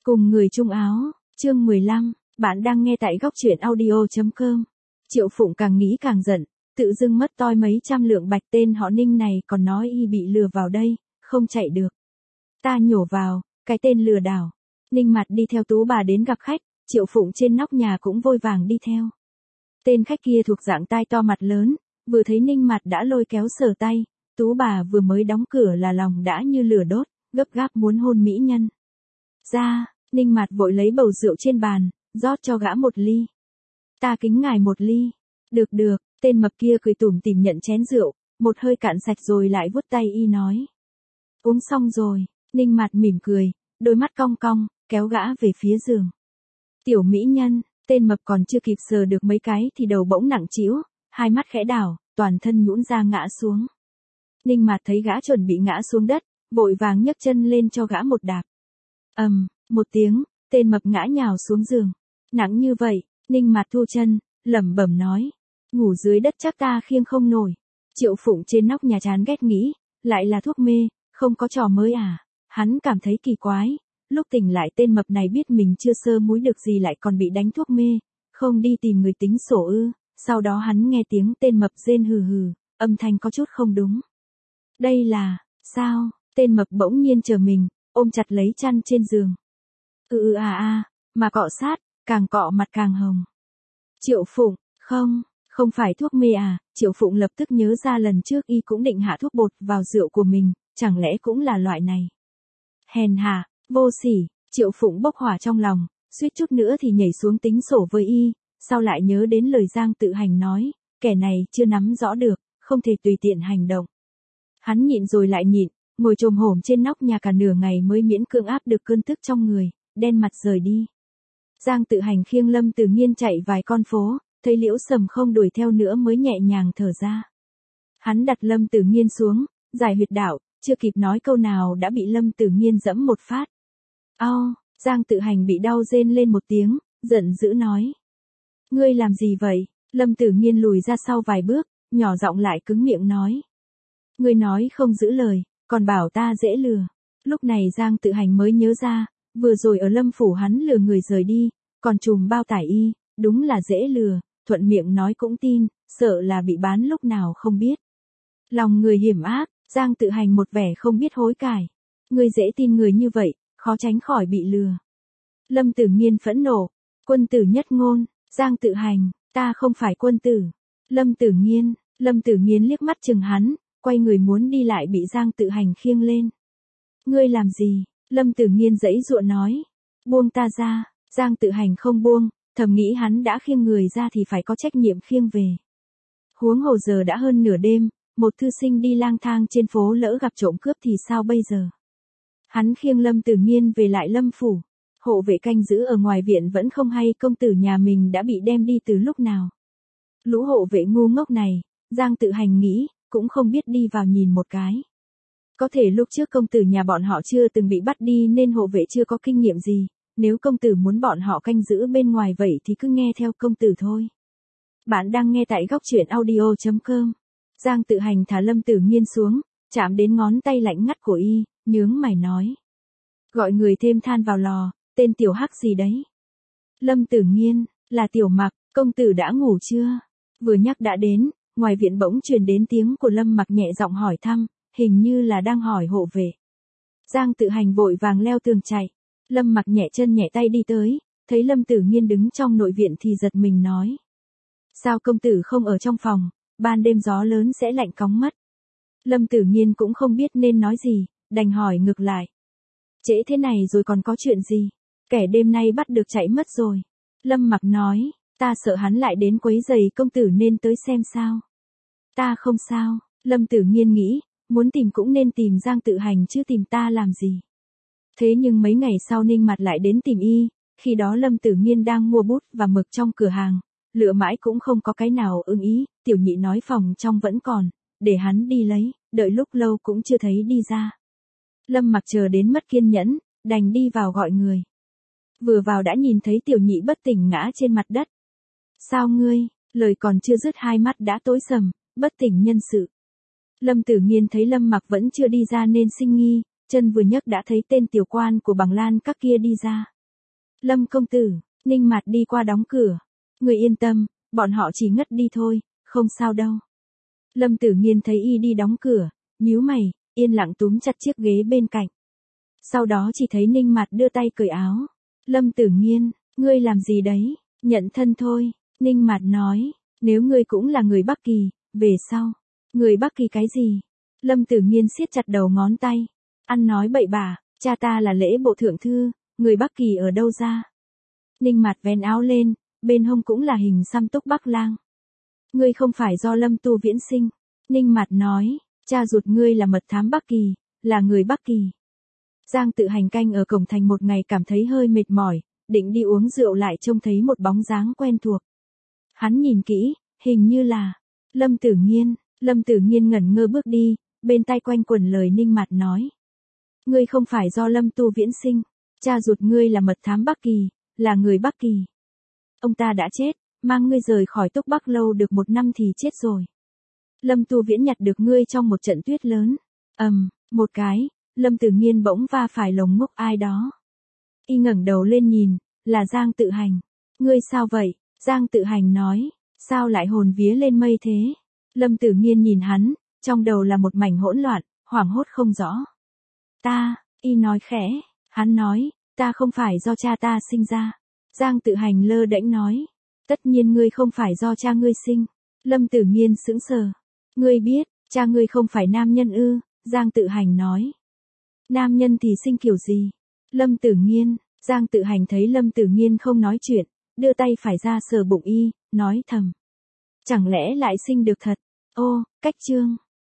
Cùng người chung áo, chương 15, bạn đang nghe tại góc truyện audio.com. Triệu Phụng càng nghĩ càng giận, tự dưng mất toi mấy trăm lượng bạch, tên họ Ninh này còn nói y bị lừa vào đây, không chạy được. Ta nhổ vào, cái tên lừa đảo. Ninh mặt đi theo Tú bà đến gặp khách, Triệu Phụng trên nóc nhà cũng vội vàng đi theo. Tên khách kia thuộc dạng tai to mặt lớn, vừa thấy Ninh mặt đã lôi kéo sờ tay, Tú bà vừa mới đóng cửa là lòng đã như lửa đốt, gấp gáp muốn hôn mỹ nhân. Ra, Ninh mặt vội lấy bầu rượu trên bàn, rót cho gã một ly. Ta kính ngài một ly. Được được, tên mập kia cười tủm tỉm nhận chén rượu, một hơi cạn sạch rồi lại vuốt tay y nói. Uống xong rồi, Ninh mặt mỉm cười, đôi mắt cong cong, kéo gã về phía giường. Tiểu mỹ nhân, tên mập còn chưa kịp sờ được mấy cái thì đầu bỗng nặng trĩu, hai mắt khẽ đảo, toàn thân nhũn ra ngã xuống. Ninh mặt thấy gã chuẩn bị ngã xuống đất, vội vàng nhấc chân lên cho gã một đạp. Một tiếng, tên mập ngã nhào xuống giường. Nặng như vậy, Ninh mặt thu chân, lẩm bẩm nói. Ngủ dưới đất chắc ta khiêng không nổi. Triệu Phụng trên nóc nhà chán ghét nghĩ, lại là thuốc mê, không có trò mới à. Hắn cảm thấy kỳ quái, lúc tỉnh lại tên mập này biết mình chưa sơ múi được gì lại còn bị đánh thuốc mê, không đi tìm người tính sổ ư. Sau đó hắn nghe tiếng tên mập rên hừ hừ, âm thanh có chút không đúng. Đây là, sao, tên mập bỗng nhiên chờ mình, ôm chặt lấy chăn trên giường. Mà cọ sát, càng cọ mặt càng hồng. Triệu Phụng, không phải thuốc mê à. Triệu Phụng lập tức nhớ ra lần trước y cũng định hạ thuốc bột vào rượu của mình, chẳng lẽ cũng là loại này. Hèn hạ, vô sỉ, Triệu Phụng bốc hỏa trong lòng, suýt chút nữa thì nhảy xuống tính sổ với y, sau lại nhớ đến lời Giang Tự Hành nói, kẻ này chưa nắm rõ được, không thể tùy tiện hành động. Hắn nhịn rồi lại nhịn, ngồi chồm hổm trên nóc nhà cả nửa ngày mới miễn cưỡng áp được cơn tức trong người, đen mặt rời đi. Giang Tự Hành khiêng Lâm Tử Nghiên chạy vài con phố, thấy Liễu Sầm không đuổi theo nữa mới nhẹ nhàng thở ra. Hắn đặt Lâm Tử Nghiên xuống, giải huyệt đạo, chưa kịp nói câu nào đã bị Lâm Tử Nghiên giẫm một phát. Giang Tự Hành bị đau rên lên một tiếng, giận dữ nói. Ngươi làm gì vậy? Lâm Tử Nghiên lùi ra sau vài bước, nhỏ giọng lại cứng miệng nói. Ngươi nói không giữ lời, còn bảo ta dễ lừa. Lúc này Giang Tự Hành mới nhớ ra, vừa rồi ở Lâm phủ hắn lừa người rời đi, còn trùm bao tải y, đúng là dễ lừa, thuận miệng nói cũng tin, sợ là bị bán lúc nào không biết. Lòng người hiểm ác, Giang Tự Hành một vẻ không biết hối cải. Ngươi dễ tin người như vậy, khó tránh khỏi bị lừa. Lâm Tử Nghiên phẫn nộ, quân tử nhất ngôn, Giang Tự Hành, ta không phải quân tử. Lâm Tử Nghiên liếc mắt chừng hắn, quay người muốn đi lại bị Giang Tự Hành khiêng lên. Ngươi làm gì? Lâm Tử Nghiên giãy giụa nói. Buông ta ra. Giang Tự Hành không buông, thầm nghĩ hắn đã khiêng người ra thì phải có trách nhiệm khiêng về. Huống hồ giờ đã hơn nửa đêm, một thư sinh đi lang thang trên phố lỡ gặp trộm cướp thì sao bây giờ? Hắn khiêng Lâm Tử Nghiên về lại Lâm phủ. Hộ vệ canh giữ ở ngoài viện vẫn không hay công tử nhà mình đã bị đem đi từ lúc nào. Lũ hộ vệ ngu ngốc này, Giang Tự Hành nghĩ, cũng không biết đi vào nhìn một cái. Có thể lúc trước công tử nhà bọn họ chưa từng bị bắt đi nên hộ vệ chưa có kinh nghiệm gì, nếu công tử muốn bọn họ canh giữ bên ngoài vậy thì cứ nghe theo công tử thôi. Bạn đang nghe tại góc truyện audio.com. Giang Tự Hành thả Lâm Tử Nghiên xuống, chạm đến ngón tay lạnh ngắt của y, nhướng mày nói. Gọi người thêm than vào lò, tên tiểu hắc gì đấy? Lâm Tử Nghiên, là Tiểu Mặc, công tử đã ngủ chưa? Vừa nhắc đã đến, ngoài viện bỗng truyền đến tiếng của Lâm Mặc nhẹ giọng hỏi thăm, hình như là đang hỏi hộ vệ. Giang Tự Hành vội vàng leo tường chạy. Lâm Mặc nhẹ chân nhẹ tay đi tới, thấy Lâm Tử Nghiên đứng trong nội viện thì giật mình nói. Sao công tử không ở trong phòng, ban đêm gió lớn sẽ lạnh cóng mất. Lâm Tử Nghiên cũng không biết nên nói gì, đành hỏi ngược lại. Trễ thế này rồi còn có chuyện gì? Kẻ đêm nay bắt được chạy mất rồi. Lâm Mặc nói, ta sợ hắn lại đến quấy rầy công tử nên tới xem sao. Ta không sao, Lâm Tử Nghiên nghĩ, muốn tìm cũng nên tìm Giang Tự Hành chứ tìm ta làm gì. Thế nhưng mấy ngày sau Ninh mặt lại đến tìm y, khi đó Lâm Tử Nghiên đang mua bút và mực trong cửa hàng, lựa mãi cũng không có cái nào ưng ý, tiểu nhị nói phòng trong vẫn còn, để hắn đi lấy, đợi lúc lâu cũng chưa thấy đi ra. Lâm Mặc chờ đến mất kiên nhẫn, đành đi vào gọi người. Vừa vào đã nhìn thấy tiểu nhị bất tỉnh ngã trên mặt đất. Sao ngươi? Lời còn chưa dứt hai mắt đã tối sầm, bất tỉnh nhân sự. Lâm Tử Nghiên thấy Lâm Mặc vẫn chưa đi ra nên sinh nghi, chân vừa nhấc đã thấy tên tiểu quan của Bằng Lan các kia đi ra. Lâm công tử, Ninh Mạt đi qua đóng cửa. Người yên tâm, bọn họ chỉ ngất đi thôi, không sao đâu. Lâm Tử Nghiên thấy y đi đóng cửa, nhíu mày, yên lặng túm chặt chiếc ghế bên cạnh. Sau đó chỉ thấy Ninh Mạt đưa tay cởi áo. Lâm Tử Nghiên, ngươi làm gì đấy? Nhận thân thôi. Ninh Mạt nói, nếu ngươi cũng là người Bắc Kỳ, về sau. Người Bắc Kỳ cái gì? Lâm Tử Nghiên siết chặt đầu ngón tay. Ăn nói bậy bạ, cha ta là lễ bộ thượng thư, người Bắc Kỳ ở đâu ra? Ninh Mạt vén áo lên, bên hông cũng là hình xăm túc Bắc Lang. Ngươi không phải do Lâm Tu Viễn sinh. Ninh Mạt nói, cha ruột ngươi là mật thám Bắc Kỳ, là người Bắc Kỳ. Giang Tự Hành canh ở cổng thành một ngày cảm thấy hơi mệt mỏi, định đi uống rượu lại trông thấy một bóng dáng quen thuộc. Hắn nhìn kỹ, hình như là Lâm Tử Nghiên. Lâm Tử Nghiên ngẩn ngơ bước đi, bên tai quanh quẩn lời Ninh Mạt nói. Ngươi không phải do Lâm Tu Viễn sinh, cha ruột ngươi là mật thám Bắc Kỳ, là người Bắc Kỳ. Ông ta đã chết, mang ngươi rời khỏi Túc Bắc lâu được 1 năm thì chết rồi. Lâm Tu Viễn nhặt được ngươi trong một trận tuyết lớn. Một cái, Lâm Tử Nghiên bỗng va phải lồng ngực ai đó. Y ngẩng đầu lên nhìn, là Giang Tự Hành. Ngươi sao vậy? Giang Tự Hành nói, sao lại hồn vía lên mây thế? Lâm Tử Nghiên nhìn hắn, trong đầu là một mảnh hỗn loạn, hoảng hốt không rõ. Y nói khẽ, hắn nói, ta không phải do cha ta sinh ra. Giang Tự Hành lơ đễnh nói, tất nhiên ngươi không phải do cha ngươi sinh. Lâm Tử Nghiên sững sờ. Ngươi biết, cha ngươi không phải nam nhân ư? Giang Tự Hành nói. Nam nhân thì sinh kiểu gì? Lâm Tử Nghiên. Giang Tự Hành thấy Lâm Tử Nghiên không nói chuyện, đưa tay phải ra sờ bụng y, nói thầm. Chẳng lẽ lại sinh được thật? Ô, cách chương.